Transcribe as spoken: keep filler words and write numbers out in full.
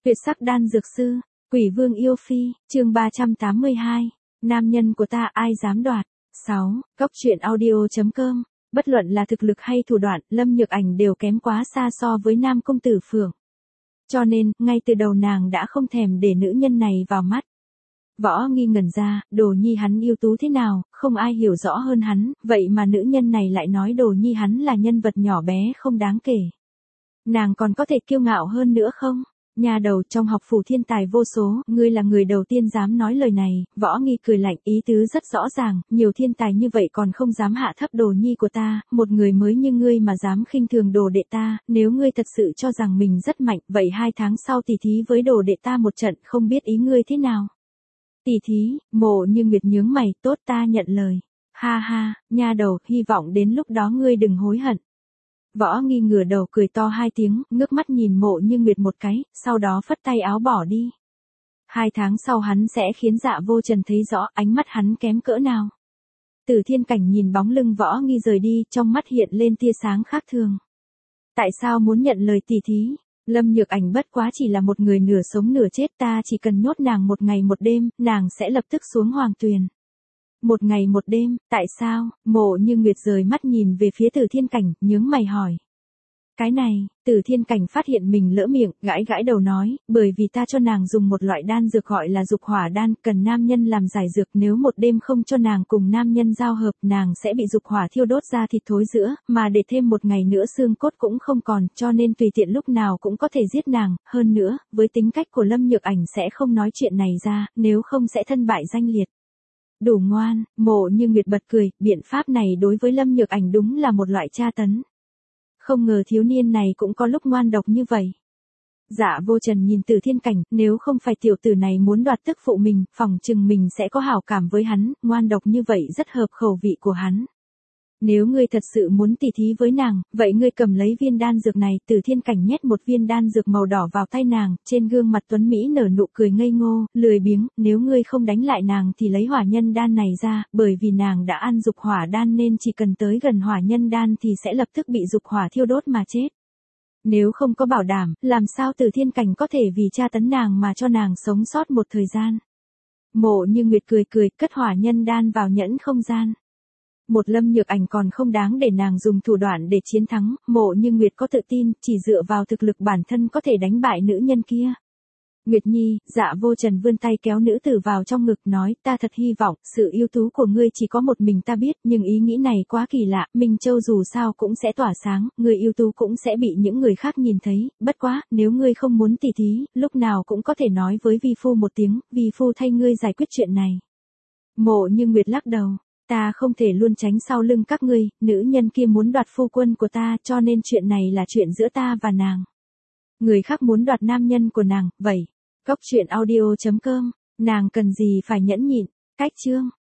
Tuyệt sắc đan dược sư, Quỷ Vương yêu phi, chương ba trăm tám mươi hai, nam nhân của ta ai dám đoạt. sáu. Cốc truyện audio chấm com, bất luận là thực lực hay thủ đoạn, Lâm Nhược Ảnh đều kém quá xa so với nam công tử Phượng. Cho nên, ngay từ đầu nàng đã không thèm để nữ nhân này vào mắt. Võ Nghi ngẩn ra, Đồ Nhi hắn ưu tú thế nào, không ai hiểu rõ hơn hắn, vậy mà nữ nhân này lại nói Đồ Nhi hắn là nhân vật nhỏ bé không đáng kể. Nàng còn có thể kiêu ngạo hơn nữa không? Nhà đầu, trong học phủ thiên tài vô số, ngươi là người đầu tiên dám nói lời này. Võ Nghi cười lạnh, ý tứ rất rõ ràng, nhiều thiên tài như vậy còn không dám hạ thấp Đồ Nhi của ta, một người mới như ngươi mà dám khinh thường đồ đệ ta, nếu ngươi thật sự cho rằng mình rất mạnh, vậy hai tháng sau tỉ thí với đồ đệ ta một trận, không biết ý ngươi thế nào? Tỉ thí? Mộ Như Nguyệt nhướng mày, tốt, ta nhận lời. Ha ha, nha đầu, hy vọng đến lúc đó ngươi đừng hối hận. Võ Nghi ngửa đầu cười to hai tiếng, ngước mắt nhìn Mộ Như Nguyệt một cái, sau đó phất tay áo bỏ đi. Hai tháng sau hắn sẽ khiến Dạ Vô Trần thấy rõ ánh mắt hắn kém cỡ nào. Tử Thiên Cảnh nhìn bóng lưng Võ Nghi rời đi, trong mắt hiện lên tia sáng khác thường. Tại sao muốn nhận lời tỉ thí? Lâm Nhược Ảnh bất quá chỉ là một người nửa sống nửa chết, ta chỉ cần nhốt nàng một ngày một đêm, nàng sẽ lập tức xuống hoàng tuyền. Một ngày một đêm, tại sao? Mộ Như Nguyệt rời mắt nhìn về phía Tử Thiên Cảnh, nhướng mày hỏi. Cái này, Tử Thiên Cảnh phát hiện mình lỡ miệng, gãi gãi đầu nói, bởi vì ta cho nàng dùng một loại đan dược gọi là dục hỏa đan, cần nam nhân làm giải dược, nếu một đêm không cho nàng cùng nam nhân giao hợp, nàng sẽ bị dục hỏa thiêu đốt ra thịt thối rữa, mà để thêm một ngày nữa xương cốt cũng không còn, cho nên tùy tiện lúc nào cũng có thể giết nàng, hơn nữa, với tính cách của Lâm Nhược Ảnh sẽ không nói chuyện này ra, nếu không sẽ thân bại danh liệt. Đủ ngoan, Mộ Như Nguyệt bật cười, biện pháp này đối với Lâm Nhược Ảnh đúng là một loại tra tấn. Không ngờ thiếu niên này cũng có lúc ngoan độc như vậy. Dạ Vô Trần nhìn Tử Thiên Cảnh, nếu không phải tiểu tử này muốn đoạt tức phụ mình, phỏng chừng mình sẽ có hảo cảm với hắn, ngoan độc như vậy rất hợp khẩu vị của hắn. Nếu ngươi thật sự muốn tỉ thí với nàng, vậy ngươi cầm lấy viên đan dược này. Tử Thiên Cảnh nhét một viên đan dược màu đỏ vào tay nàng, trên gương mặt tuấn Mỹ nở nụ cười ngây ngô, lười biếng, nếu ngươi không đánh lại nàng thì lấy hỏa nhân đan này ra, bởi vì nàng đã ăn dục hỏa đan nên chỉ cần tới gần hỏa nhân đan thì sẽ lập tức bị dục hỏa thiêu đốt mà chết. Nếu không có bảo đảm, làm sao Tử Thiên Cảnh có thể vì tra tấn nàng mà cho nàng sống sót một thời gian. Mộ Như Nguyệt cười cười, cất hỏa nhân đan vào nhẫn không gian. Một Lâm Nhược Ảnh còn không đáng để nàng dùng thủ đoạn để chiến thắng, Mộ Như Nguyệt có tự tin, chỉ dựa vào thực lực bản thân có thể đánh bại nữ nhân kia. Nguyệt Nhi, Dạ Vô Trần vươn tay kéo nữ tử vào trong ngực nói, ta thật hy vọng, sự ưu tú của ngươi chỉ có một mình ta biết, nhưng ý nghĩ này quá kỳ lạ, Minh Châu dù sao cũng sẽ tỏa sáng, người ưu tú cũng sẽ bị những người khác nhìn thấy, bất quá, nếu ngươi không muốn tỉ thí, lúc nào cũng có thể nói với vi phu một tiếng, vi phu thay ngươi giải quyết chuyện này. Mộ Như Nguyệt lắc đầu. Ta không thể luôn tránh sau lưng các ngươi, nữ nhân kia muốn đoạt phu quân của ta, cho nên chuyện này là chuyện giữa ta và nàng. Người khác muốn đoạt nam nhân của nàng, vậy. Cốc truyện audio chấm com, nàng cần gì phải nhẫn nhịn. Cách chương.